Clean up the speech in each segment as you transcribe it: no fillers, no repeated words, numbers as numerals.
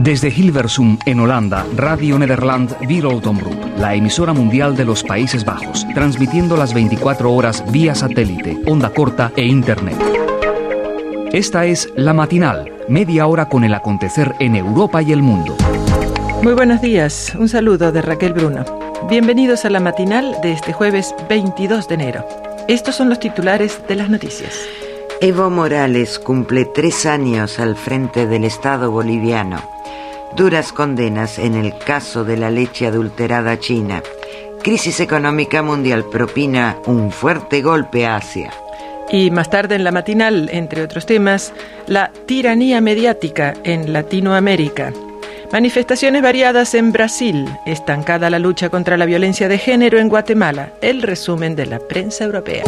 Desde Hilversum, en Holanda, Radio Nederland Wereldtomroep, la emisora mundial de los Países Bajos, transmitiendo las 24 horas vía satélite, onda corta e internet. Esta es La Matinal, media hora con el acontecer en Europa y el mundo. Muy buenos días, un saludo de Raquel Bruno. Bienvenidos a La Matinal de este jueves 22 de enero. Estos son los titulares de las noticias. Evo Morales cumple 3 años al frente del Estado boliviano. Duras condenas en el caso de la leche adulterada china. Crisis económica mundial propina un fuerte golpe a Asia. Y más tarde en La Matinal, entre otros temas, la tiranía mediática en Latinoamérica. Manifestaciones variadas en Brasil, estancada la lucha contra la violencia de género en Guatemala. El resumen de la prensa europea.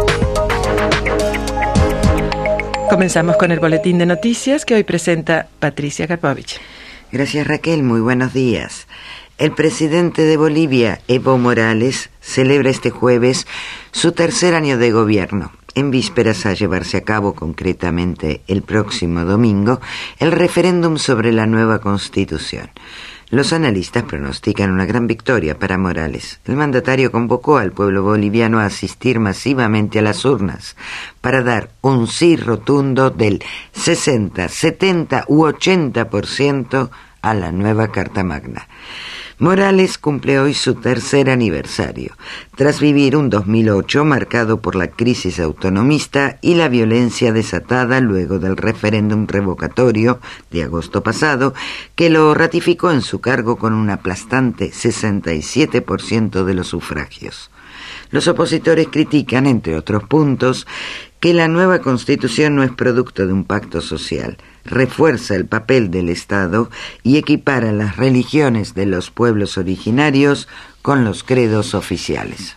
Comenzamos con el boletín de noticias que hoy presenta Patricia Karpovich. Gracias, Raquel. Muy buenos días. El presidente de Bolivia, Evo Morales, celebra este jueves su 3er año de gobierno. En vísperas a llevarse a cabo, concretamente el próximo domingo, el referéndum sobre la nueva Constitución. Los analistas pronostican una gran victoria para Morales. El mandatario convocó al pueblo boliviano a asistir masivamente a las urnas para dar un sí rotundo del 60, 70 u 80% a la nueva Carta Magna. Morales cumple hoy su 3er aniversario, tras vivir un 2008 marcado por la crisis autonomista y la violencia desatada luego del referéndum revocatorio de agosto pasado, que lo ratificó en su cargo con un aplastante 67% de los sufragios. Los opositores critican, entre otros puntos, que la nueva Constitución no es producto de un pacto social, refuerza el papel del Estado y equipara las religiones de los pueblos originarios con los credos oficiales.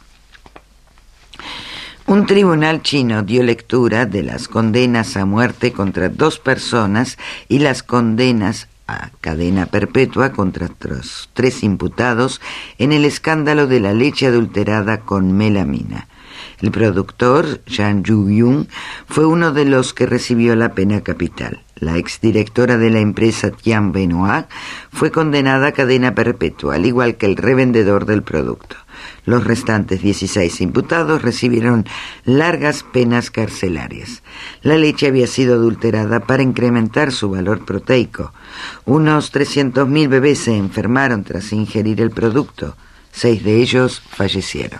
Un tribunal chino dio lectura de las condenas a muerte contra 2 personas y las condenas a cadena perpetua contra otros 3 imputados en el escándalo de la leche adulterada con melamina. El productor, Zhang Yuyun, fue uno de los que recibió la pena capital. La exdirectora de la empresa Tian Benoit fue condenada a cadena perpetua, al igual que el revendedor del producto. Los restantes 16 imputados recibieron largas penas carcelarias. La leche había sido adulterada para incrementar su valor proteico. Unos 300.000 bebés se enfermaron tras ingerir el producto. 6 de ellos fallecieron.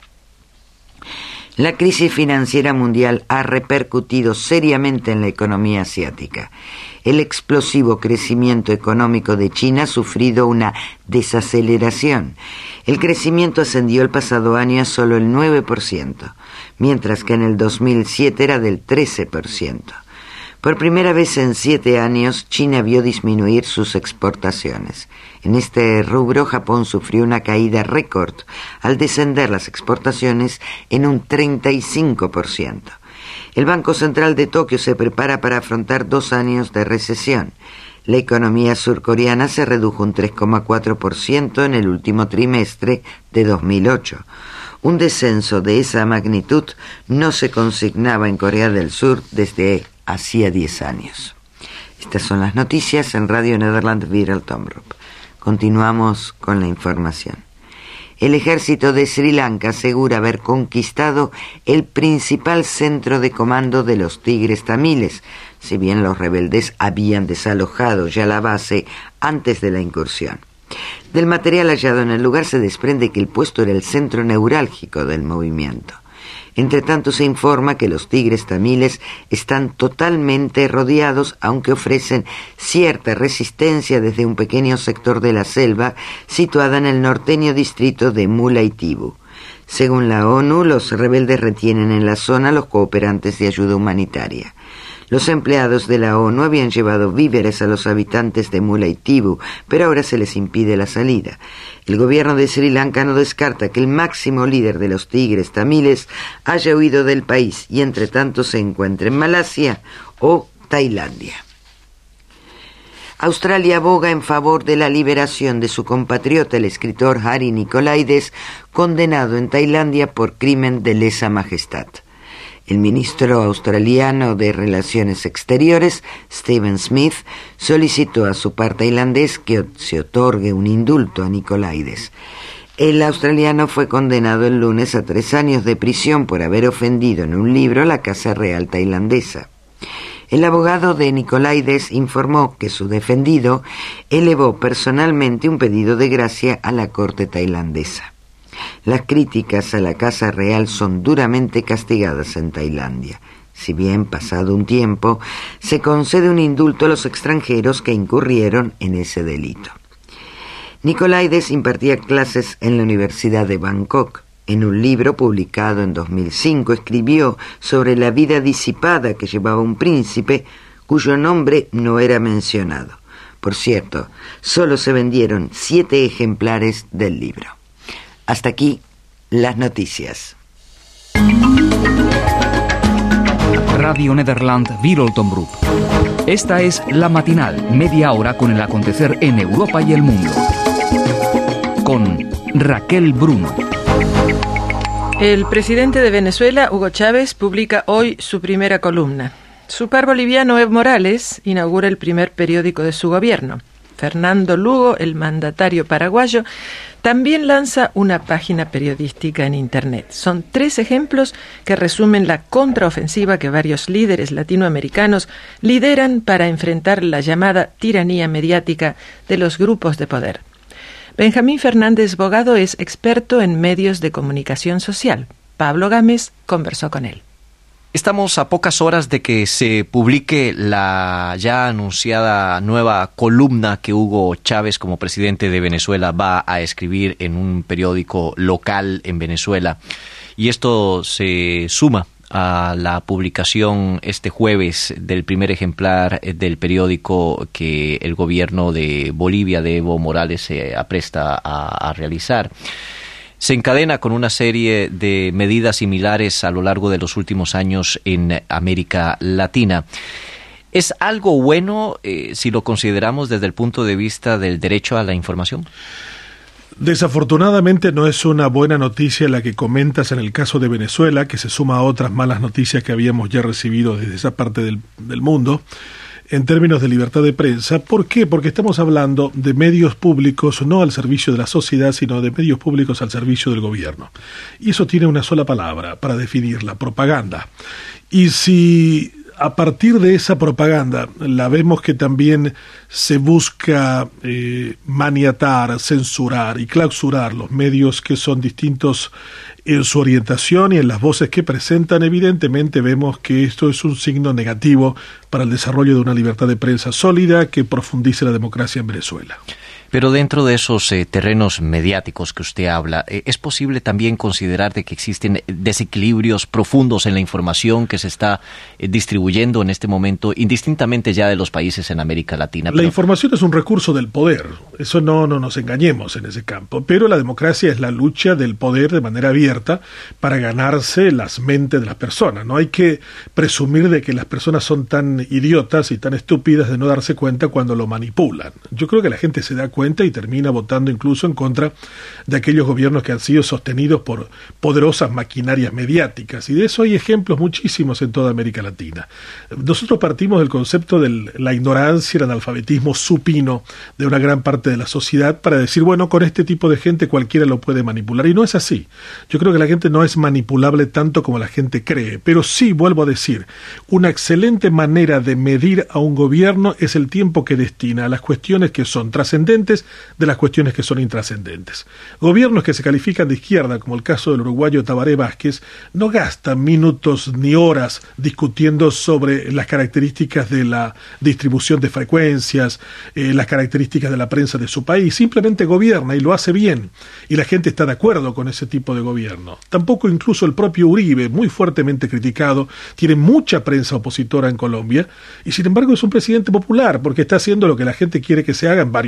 La crisis financiera mundial ha repercutido seriamente en la economía asiática. El explosivo crecimiento económico de China ha sufrido una desaceleración. El crecimiento ascendió el pasado año a solo el 9%, mientras que en el 2007 era del 13%. Por primera vez en 7 años, China vio disminuir sus exportaciones. En este rubro, Japón sufrió una caída récord al descender las exportaciones en un 35%. El Banco Central de Tokio se prepara para afrontar 2 años de recesión. La economía surcoreana se redujo un 3,4% en el último trimestre de 2008. Un descenso de esa magnitud no se consignaba en Corea del Sur desde hacía 10 años. Estas son las noticias en Radio Nederland Wereldtomroep. Continuamos con la información. El ejército de Sri Lanka asegura haber conquistado el principal centro de comando de los tigres tamiles, si bien los rebeldes habían desalojado ya la base antes de la incursión. Del material hallado en el lugar se desprende que el puesto era el centro neurálgico del movimiento. Entre tanto, se informa que los tigres tamiles están totalmente rodeados, aunque ofrecen cierta resistencia desde un pequeño sector de la selva situada en el norteño distrito de Mullaitivu. Según la ONU, los rebeldes retienen en la zona a los cooperantes de ayuda humanitaria. Los empleados de la ONU habían llevado víveres a los habitantes de Mullaitivu, pero ahora se les impide la salida. El gobierno de Sri Lanka no descarta que el máximo líder de los tigres tamiles haya huido del país y entre tanto se encuentre en Malasia o Tailandia. Australia aboga en favor de la liberación de su compatriota, el escritor Hari Nicolaides, condenado en Tailandia por crimen de lesa majestad. El ministro australiano de Relaciones Exteriores, Stephen Smith, solicitó a su par tailandés que se otorgue un indulto a Nicolaides. El australiano fue condenado el lunes a 3 años de prisión por haber ofendido en un libro a la Casa Real tailandesa. El abogado de Nicolaides informó que su defendido elevó personalmente un pedido de gracia a la corte tailandesa. Las críticas a la Casa Real son duramente castigadas en Tailandia. Si bien, pasado un tiempo, se concede un indulto a los extranjeros que incurrieron en ese delito. Nicolaides impartía clases en la Universidad de Bangkok. En un libro publicado en 2005 escribió sobre la vida disipada que llevaba un príncipe cuyo nombre no era mencionado. Por cierto, solo se vendieron 7 ejemplares del libro. Hasta aquí las noticias. Radio Nederland Wereldomroep. Esta es La Matinal, media hora con el acontecer en Europa y el mundo. Con Raquel Bruno. El presidente de Venezuela, Hugo Chávez, publica hoy su primera columna. Su par boliviano, Evo Morales, inaugura el primer periódico de su gobierno. Fernando Lugo, el mandatario paraguayo, también lanza una página periodística en Internet. Son 3 ejemplos que resumen la contraofensiva que varios líderes latinoamericanos lideran para enfrentar la llamada tiranía mediática de los grupos de poder. Benjamín Fernández Bogado es experto en medios de comunicación social. Pablo Gámez conversó con él. Estamos a pocas horas de que se publique la ya anunciada nueva columna que Hugo Chávez, como presidente de Venezuela, va a escribir en un periódico local en Venezuela. Y esto se suma a la publicación este jueves del primer ejemplar del periódico que el gobierno de Bolivia, de Evo Morales, se apresta a realizar. Se encadena con una serie de medidas similares a lo largo de los últimos años en América Latina. ¿Es algo bueno si lo consideramos desde el punto de vista del derecho a la información? Desafortunadamente no es una buena noticia la que comentas en el caso de Venezuela, que se suma a otras malas noticias que habíamos ya recibido desde esa parte del mundo, en términos de libertad de prensa. ¿Por qué? Porque estamos hablando de medios públicos no al servicio de la sociedad, sino de medios públicos al servicio del gobierno. Y eso tiene una sola palabra para definirla: propaganda. Y si a partir de esa propaganda la vemos que también se busca maniatar, censurar y clausurar los medios que son distintos en su orientación y en las voces que presentan, evidentemente vemos que esto es un signo negativo para el desarrollo de una libertad de prensa sólida que profundice la democracia en Venezuela. Pero dentro de esos terrenos mediáticos que usted habla, ¿es posible también considerar de que existen desequilibrios profundos en la información que se está distribuyendo en este momento, indistintamente ya de los países en América Latina? La información es un recurso del poder, eso no nos engañemos en ese campo, pero la democracia es la lucha del poder de manera abierta para ganarse las mentes de las personas. No hay que presumir de que las personas son tan idiotas y tan estúpidas de no darse cuenta cuando lo manipulan. Yo creo que la gente se da cuenta y termina votando incluso en contra de aquellos gobiernos que han sido sostenidos por poderosas maquinarias mediáticas, y de eso hay ejemplos muchísimos en toda América Latina. Nosotros partimos del concepto de la ignorancia, el analfabetismo supino de una gran parte de la sociedad para decir, bueno, con este tipo de gente cualquiera lo puede manipular, y no es así. Yo creo que la gente no es manipulable tanto como la gente cree, pero sí, vuelvo a decir, una excelente manera de medir a un gobierno es el tiempo que destina a las cuestiones que son trascendentes de las cuestiones que son intrascendentes. Gobiernos que se califican de izquierda, como el caso del uruguayo Tabaré Vázquez, no gastan minutos ni horas discutiendo sobre las características de la distribución de frecuencias, las características de la prensa de su país. Simplemente gobierna y lo hace bien, y la gente está de acuerdo con ese tipo de gobierno. Tampoco incluso el propio Uribe, muy fuertemente criticado, tiene mucha prensa opositora en Colombia, y sin embargo es un presidente popular, porque está haciendo lo que la gente quiere que se haga en varios frentes,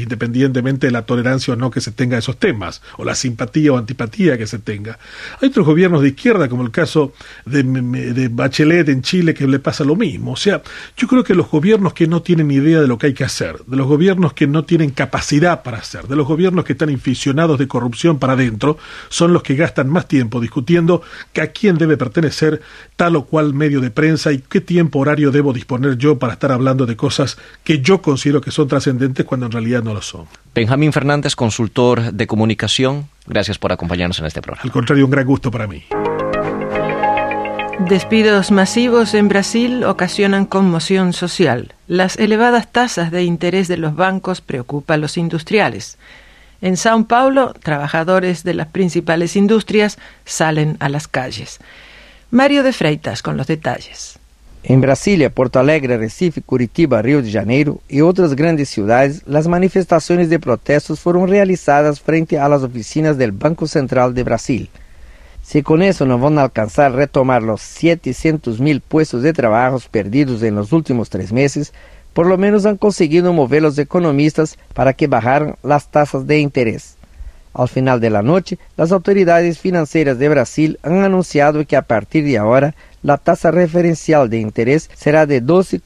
independientemente de la tolerancia o no que se tenga a esos temas, o la simpatía o antipatía que se tenga. Hay otros gobiernos de izquierda, como el caso de Bachelet en Chile, que le pasa lo mismo. O sea, yo creo que los gobiernos que no tienen idea de lo que hay que hacer, de los gobiernos que no tienen capacidad para hacer, de los gobiernos que están inficionados de corrupción para adentro, son los que gastan más tiempo discutiendo a quién debe pertenecer tal o cual medio de prensa y qué tiempo horario debo disponer yo para estar hablando de cosas que yo considero que son trascendentes cuando en realidad no lo son. Benjamín Fernández, consultor de comunicación, gracias por acompañarnos en este programa. Al contrario, un gran gusto para mí. Despidos masivos en Brasil ocasionan conmoción social. Las elevadas tasas de interés de los bancos preocupan a los industriales. En São Paulo, trabajadores de las principales industrias salen a las calles. Mario de Freitas con los detalles. En Brasilia, Porto Alegre, Recife, Curitiba, Rio de Janeiro y otras grandes ciudades, las manifestaciones de protestos fueron realizadas frente a las oficinas del Banco Central de Brasil. Si con eso no van a alcanzar retomar los 700.000 puestos de trabajo perdidos en los últimos 3 meses, por lo menos han conseguido mover los economistas para que bajaran las tasas de interés. Al final de la noche, las autoridades financieras de Brasil han anunciado que a partir de ahora la tasa referencial de interés será de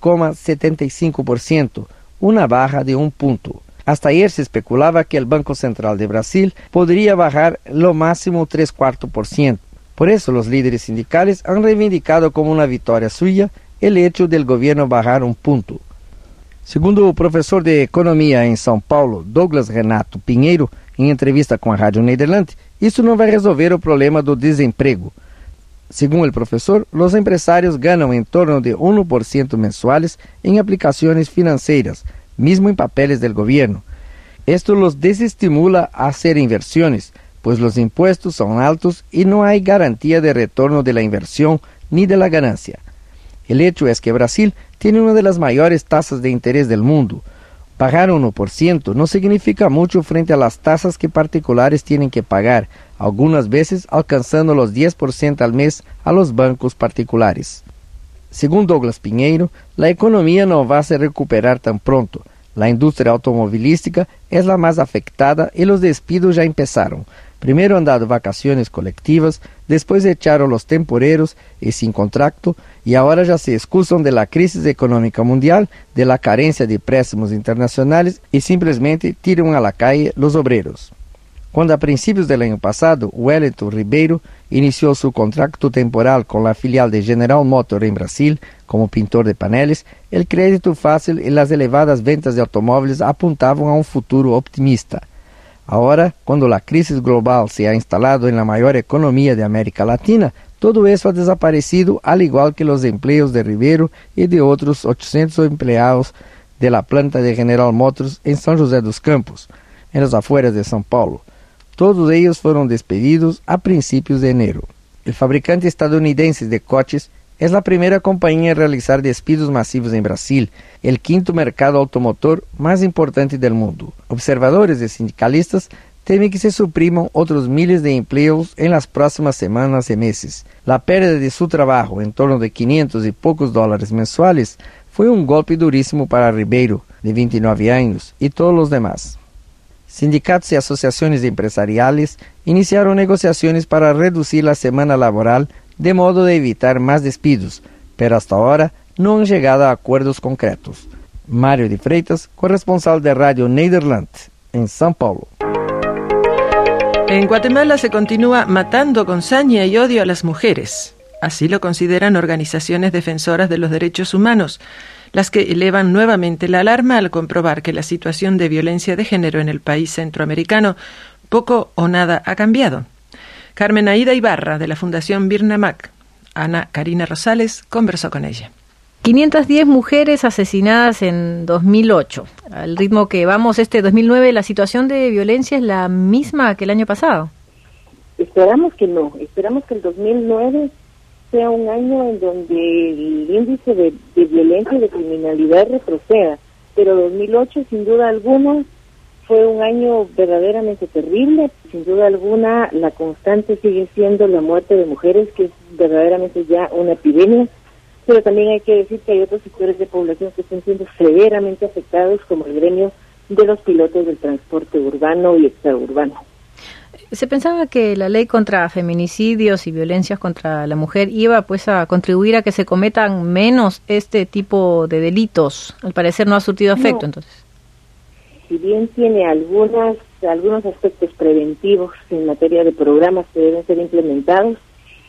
12,75%, una baja de 1 punto. Hasta ayer se especulaba que el Banco Central de Brasil podría bajar lo máximo 3/4%. Por eso los líderes sindicales han reivindicado como una victoria suya el hecho del gobierno bajar 1 punto. Segundo o professor de economia em São Paulo, Douglas Renato Pinheiro, em entrevista com a Rádio Nederland, isso não vai resolver o problema do desemprego. Segundo o professor, os empresários ganham em torno de 1% mensuales em aplicações financeiras, mesmo em papeles do governo. Esto los desestimula a hacer inversiones, pues los impuestos son altos y no hay garantía de retorno de la inversión ni de la ganancia. El hecho es que Brasil tiene una de las mayores tasas de interés del mundo. Pagar 1% no significa mucho frente a las tasas que particulares tienen que pagar, algunas veces alcanzando los 10% al mes a los bancos particulares. Según Douglas Pinheiro, la economía no va a se recuperar tan pronto. La industria automovilística es la más afectada y los despidos ya empezaron. Primero han dado vacaciones colectivas, después echaron los temporeros y sin contrato, y ahora ya se excusan de la crisis económica mundial, de la carencia de préstamos internacionales y simplemente tiran a la calle los obreros. Cuando a principios del año pasado, Wellington Ribeiro inició su contrato temporal con la filial de General Motors en Brasil como pintor de paneles, el crédito fácil y las elevadas ventas de automóviles apuntaban a un futuro optimista. Ahora, cuando la crisis global se ha instalado en la mayor economía de América Latina, todo eso ha desaparecido, al igual que los empleos de Ribeiro y de otros 800 empleados de la planta de General Motors en São José dos Campos, en las afueras de São Paulo. Todos ellos fueron despedidos a principios de enero. El fabricante estadounidense de coches es la primera compañía en realizar despidos masivos en Brasil, el quinto mercado automotor más importante del mundo. Observadores y sindicalistas temen que se supriman otros miles de empleos en las próximas semanas y meses. La pérdida de su trabajo, en torno de 500 y pocos dólares mensuales, fue un golpe durísimo para Ribeiro, de 29 años, y todos los demás. Sindicatos y asociaciones empresariales iniciaron negociaciones para reducir la semana laboral de modo de evitar más despidos, pero hasta ahora no han llegado a acuerdos concretos. Mario de Freitas, corresponsal de Radio Nederland, en São Paulo. En Guatemala se continúa matando con saña y odio a las mujeres. Así lo consideran organizaciones defensoras de los derechos humanos, las que elevan nuevamente la alarma al comprobar que la situación de violencia de género en el país centroamericano poco o nada ha cambiado. Carmen Aida Ibarra, de la Fundación Birnamac, Ana Karina Rosales, conversó con ella. 510 mujeres asesinadas en 2008. Al ritmo que vamos este 2009, ¿la situación de violencia es la misma que el año pasado? Esperamos que no. Esperamos que el 2009 sea un año en donde el índice de violencia y de criminalidad retroceda. Pero 2008, sin duda alguna, fue un año verdaderamente terrible. Sin duda alguna, la constante sigue siendo la muerte de mujeres, que es verdaderamente ya una epidemia. Pero también hay que decir que hay otros sectores de población que están siendo severamente afectados, como el gremio de los pilotos del transporte urbano y extraurbano. Se pensaba que la ley contra feminicidios y violencias contra la mujer iba pues a contribuir a que se cometan menos este tipo de delitos. Al parecer no ha surtido efecto, entonces. Si bien tiene algunos aspectos preventivos en materia de programas que deben ser implementados,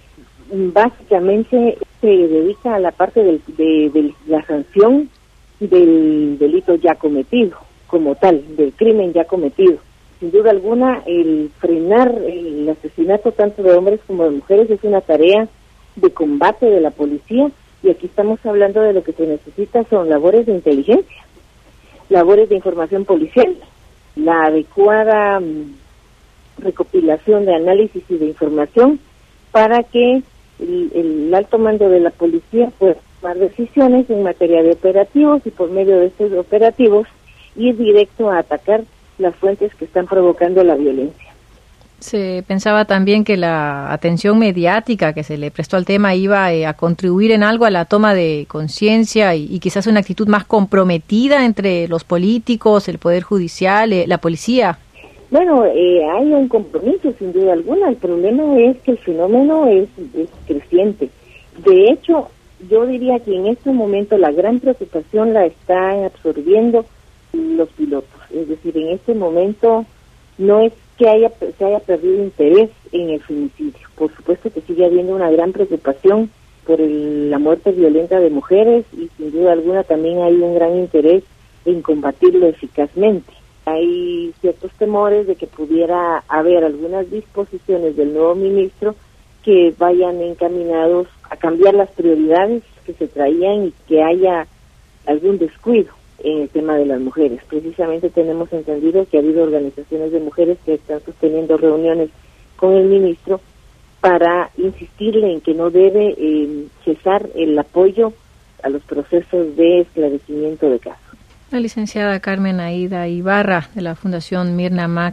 básicamente se dedica a la parte de la sanción del delito ya cometido, como tal, del crimen ya cometido. Sin duda alguna, el frenar el asesinato tanto de hombres como de mujeres es una tarea de combate de la policía, y aquí estamos hablando de lo que se necesita son labores de inteligencia, labores de información policial, la adecuada recopilación de análisis y de información para que el alto mando de la policía pueda tomar decisiones en materia de operativos, y por medio de estos operativos ir directo a atacar las fuentes que están provocando la violencia. Se pensaba también que la atención mediática que se le prestó al tema iba a contribuir en algo a la toma de conciencia y quizás una actitud más comprometida entre los políticos, el Poder Judicial, la policía. Bueno, hay un compromiso sin duda alguna. El problema es que el fenómeno es creciente. De hecho, yo diría que en este momento la gran preocupación la están absorbiendo los pilotos. Es decir, en este momento no es que se haya perdido interés en el femicidio. Por supuesto que sigue habiendo una gran preocupación por la muerte violenta de mujeres, y sin duda alguna también hay un gran interés en combatirlo eficazmente. Hay ciertos temores de que pudiera haber algunas disposiciones del nuevo ministro que vayan encaminados a cambiar las prioridades que se traían y que haya algún descuido en el tema de las mujeres. Precisamente tenemos entendido que ha habido organizaciones de mujeres que están sosteniendo reuniones con el ministro para insistirle en que no debe cesar el apoyo a los procesos de esclarecimiento de casos. La licenciada Carmen Aida Ibarra, de la Fundación Mirna Mac.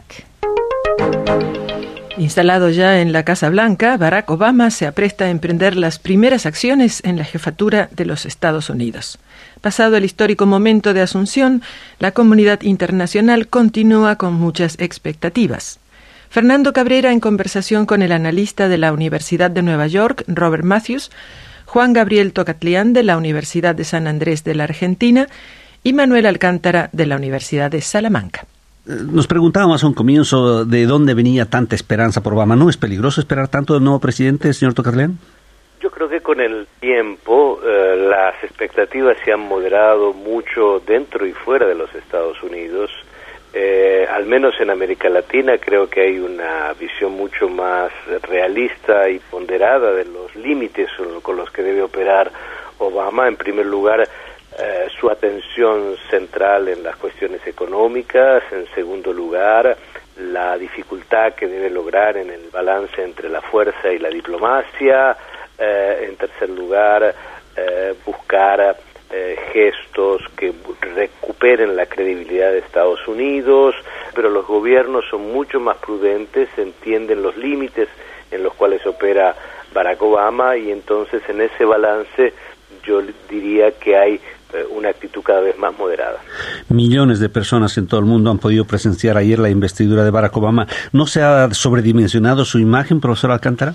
Instalado ya en la Casa Blanca, Barack Obama se apresta a emprender las primeras acciones en la jefatura de los Estados Unidos. Pasado el histórico momento de asunción, la comunidad internacional continúa con muchas expectativas. Fernando Cabrera, en conversación con el analista de la Universidad de Nueva York, Robert Matthews, Juan Gabriel Tocatlián, de la Universidad de San Andrés de la Argentina, y Manuel Alcántara, de la Universidad de Salamanca. Nos preguntábamos a un comienzo de dónde venía tanta esperanza por Obama. ¿No es peligroso esperar tanto del nuevo presidente, señor Tocatlián? Yo creo que con el tiempo las expectativas se han moderado mucho dentro y fuera de los Estados Unidos. Al menos en América Latina creo que hay una visión mucho más realista y ponderada de los límites con los que debe operar Obama. En primer lugar, su atención central en las cuestiones económicas. En segundo lugar, la dificultad que debe lograr en el balance entre la fuerza y la diplomacia. En tercer lugar, buscar gestos que recuperen la credibilidad de Estados Unidos, pero los gobiernos son mucho más prudentes, entienden los límites en los cuales opera Barack Obama, y entonces en ese balance yo diría que hay una actitud cada vez más moderada. Millones de personas en todo el mundo han podido presenciar ayer la investidura de Barack Obama. ¿No se ha sobredimensionado su imagen, profesor Alcántara?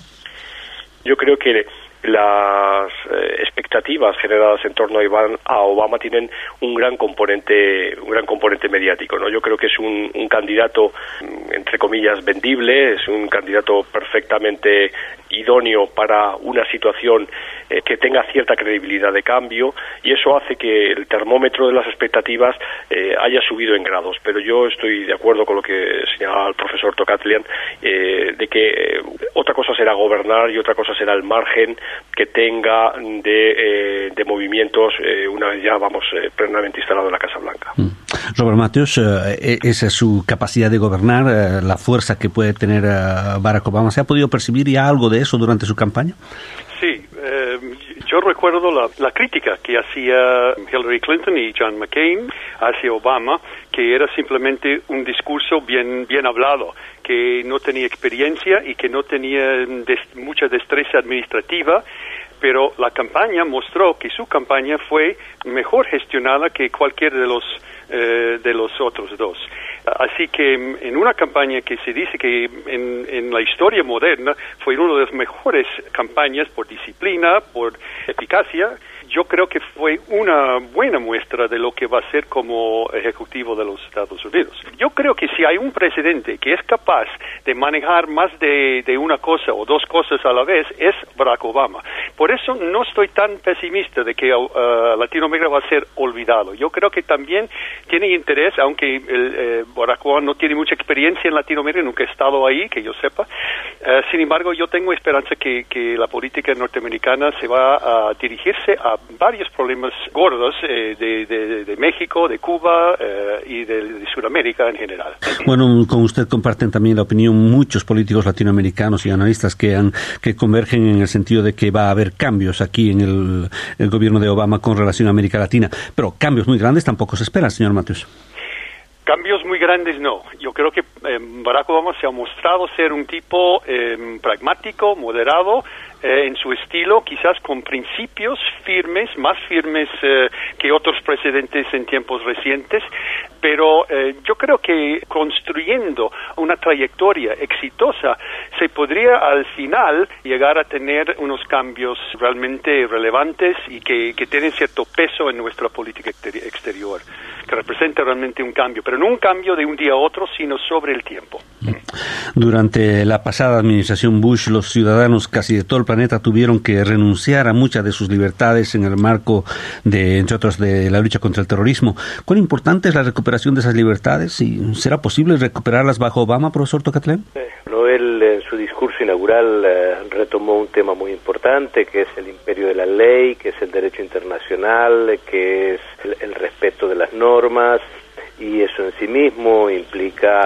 Yo creo que las expectativas generadas en torno a Obama tienen un gran componente mediático, ¿no? Yo creo que es un candidato, entre comillas, vendible, es un candidato perfectamente idóneo para una situación que tenga cierta credibilidad de cambio, y eso hace que el termómetro de las expectativas haya subido en grados. Pero yo estoy de acuerdo con lo que señalaba el profesor Tocatlián, de que otra cosa será gobernar y otra cosa será el margen que tenga de movimientos una vez ya plenamente instalado en la Casa Blanca. Robert Matthews, esa es su capacidad de gobernar, la fuerza que puede tener Barack Obama. ¿Se ha podido percibir ya algo de eso durante su campaña? Sí, yo recuerdo la crítica que hacía Hillary Clinton y John McCain hacia Obama, que era simplemente un discurso bien hablado, que no tenía experiencia y que no tenía mucha destreza administrativa, pero la campaña mostró que su campaña fue mejor gestionada que cualquier de los otros dos. Así que en una campaña que se dice que en la historia moderna fue una de las mejores campañas por disciplina, por eficacia, yo creo que fue una buena muestra de lo que va a ser como ejecutivo de los Estados Unidos. Yo creo que si hay un presidente que es capaz de manejar más de una cosa o dos cosas a la vez, es Barack Obama. Por eso no estoy tan pesimista de que Latinoamérica va a ser olvidado. Yo creo que también tiene interés, aunque Barack Obama no tiene mucha experiencia en Latinoamérica, nunca he estado ahí, que yo sepa. Sin embargo, yo tengo esperanza que la política norteamericana se va a dirigirse a varios problemas gordos de México, de Cuba y de Sudamérica en general. Bueno, con usted comparten también la opinión muchos políticos latinoamericanos y analistas que convergen en el sentido de que va a haber cambios aquí en el gobierno de Obama con relación a América Latina, pero cambios muy grandes tampoco se esperan, señor Matthews. Cambios muy grandes no. Yo creo que Barack Obama se ha mostrado ser un tipo pragmático, moderado, en su estilo, quizás con principios firmes, más firmes que otros presidentes en tiempos recientes, pero yo creo que construyendo una trayectoria exitosa se podría al final llegar a tener unos cambios realmente relevantes y que tienen cierto peso en nuestra política exterior, que representa realmente un cambio, pero no un cambio de un día a otro, sino sobre el tiempo. Durante la pasada administración Bush, los ciudadanos casi de todo el planeta tuvieron que renunciar a muchas de sus libertades en el marco de, entre otros, de la lucha contra el terrorismo. ¿Cuán importante es la recuperación de esas libertades? ¿Y será posible recuperarlas bajo Obama, profesor Tocatlén? Él en su discurso inaugural retomó un tema muy importante, que es el imperio de la ley, que es el derecho internacional, que es el respeto de las normas, y eso en sí mismo implica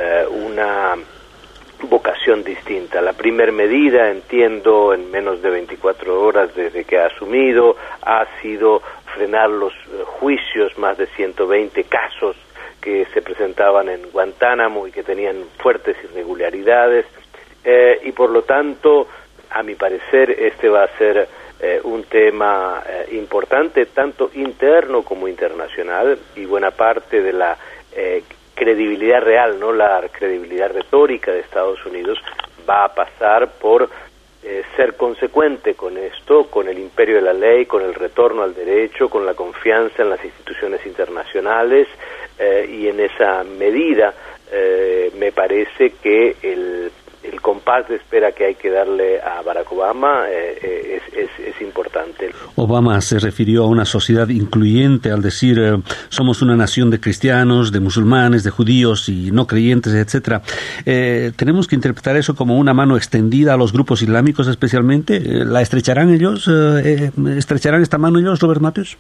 una vocación distinta. La primer medida, entiendo, en menos de 24 horas desde que ha asumido, ha sido frenar los juicios, más de 120 casos que se presentaban en Guantánamo y que tenían fuertes irregularidades, y por lo tanto, a mi parecer, este va a ser un tema importante, tanto interno como internacional, y buena parte de la credibilidad real, no la credibilidad retórica de Estados Unidos, va a pasar por ser consecuente con esto, con el imperio de la ley, con el retorno al derecho, con la confianza en las instituciones internacionales, y en esa medida me parece que el compás de espera que hay que darle a Barack Obama es importante. Obama se refirió a una sociedad incluyente al decir somos una nación de cristianos, de musulmanes, de judíos y no creyentes, etcétera. ¿Tenemos que interpretar eso como una mano extendida a los grupos islámicos especialmente? ¿La estrecharán ellos? ¿Estrecharán esta mano ellos, Robert Matthews?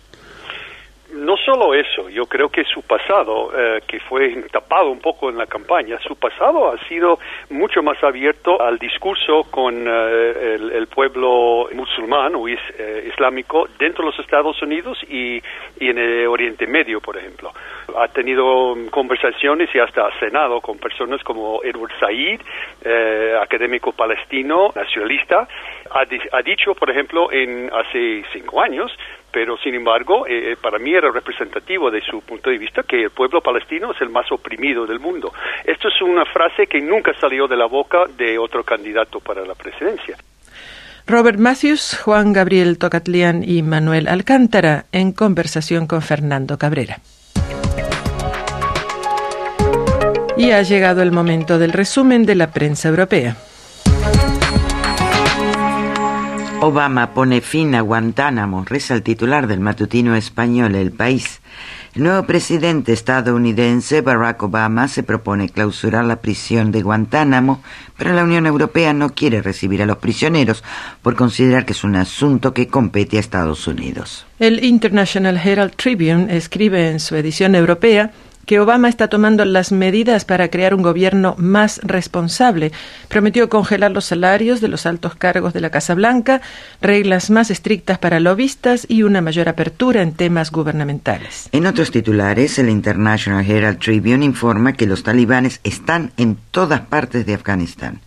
No solo eso, yo creo que su pasado, que fue tapado un poco en la campaña, su pasado ha sido mucho más abierto al discurso con el pueblo musulmán o islámico dentro de los Estados Unidos y en el Oriente Medio, por ejemplo. Ha tenido conversaciones y hasta ha cenado con personas como Edward Said, académico palestino, nacionalista. Ha dicho, por ejemplo, hace 5 años, pero sin embargo, para mí era representativo de su punto de vista que el pueblo palestino es el más oprimido del mundo. Esto es una frase que nunca salió de la boca de otro candidato para la presidencia. Robert Matthews, Juan Gabriel Tocatlián y Manuel Alcántara en conversación con Fernando Cabrera. Y ha llegado el momento del resumen de la prensa europea. Obama pone fin a Guantánamo, reza el titular del matutino español El País. El nuevo presidente estadounidense, Barack Obama, se propone clausurar la prisión de Guantánamo, pero la Unión Europea no quiere recibir a los prisioneros por considerar que es un asunto que compete a Estados Unidos. El International Herald Tribune escribe en su edición europea que Obama está tomando las medidas para crear un gobierno más responsable. Prometió congelar los salarios de los altos cargos de la Casa Blanca, reglas más estrictas para lobistas y una mayor apertura en temas gubernamentales. En otros titulares, el International Herald Tribune informa que los talibanes están en todas partes de Afganistán.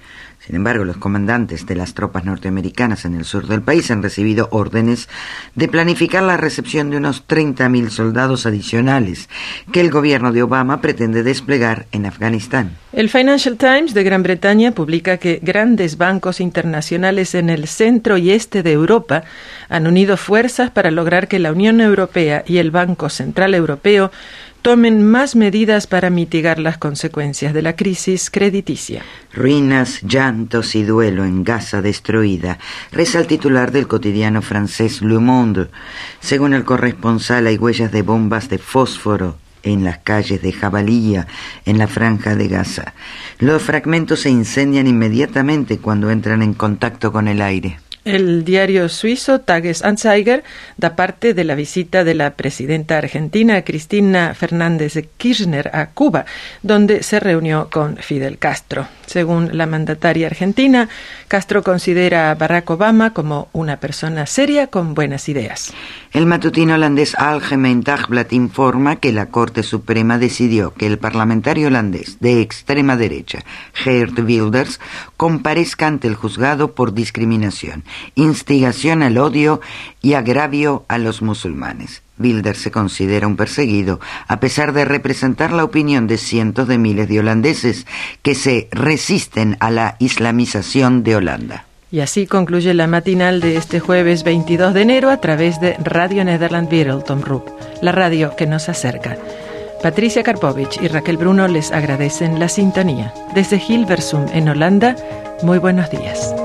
Sin embargo, los comandantes de las tropas norteamericanas en el sur del país han recibido órdenes de planificar la recepción de unos 30.000 soldados adicionales que el gobierno de Obama pretende desplegar en Afganistán. El Financial Times de Gran Bretaña publica que grandes bancos internacionales en el centro y este de Europa han unido fuerzas para lograr que la Unión Europea y el Banco Central Europeo tomen más medidas para mitigar las consecuencias de la crisis crediticia. Ruinas, llantos y duelo en Gaza destruida, reza el titular del cotidiano francés Le Monde. Según el corresponsal, hay huellas de bombas de fósforo en las calles de Jabalía, en la franja de Gaza. Los fragmentos se incendian inmediatamente cuando entran en contacto con el aire. El diario suizo Tages-Anzeiger da parte de la visita de la presidenta argentina Cristina Fernández de Kirchner a Cuba, donde se reunió con Fidel Castro. Según la mandataria argentina, Castro considera a Barack Obama como una persona seria con buenas ideas. El matutino holandés Algemeen Dagblad informa que la Corte Suprema decidió que el parlamentario holandés de extrema derecha, Geert Wilders, comparezca ante el juzgado por discriminación, instigación al odio y agravio a los musulmanes. Wilders se considera un perseguido, a pesar de representar la opinión de cientos de miles de holandeses que se resisten a la islamización de Holanda. Y así concluye la matinal de este jueves 22 de enero a través de Radio Nederland Wereldomroep, la radio que nos acerca. Patricia Karpovich y Raquel Bruno les agradecen la sintonía. Desde Hilversum, en Holanda, muy buenos días.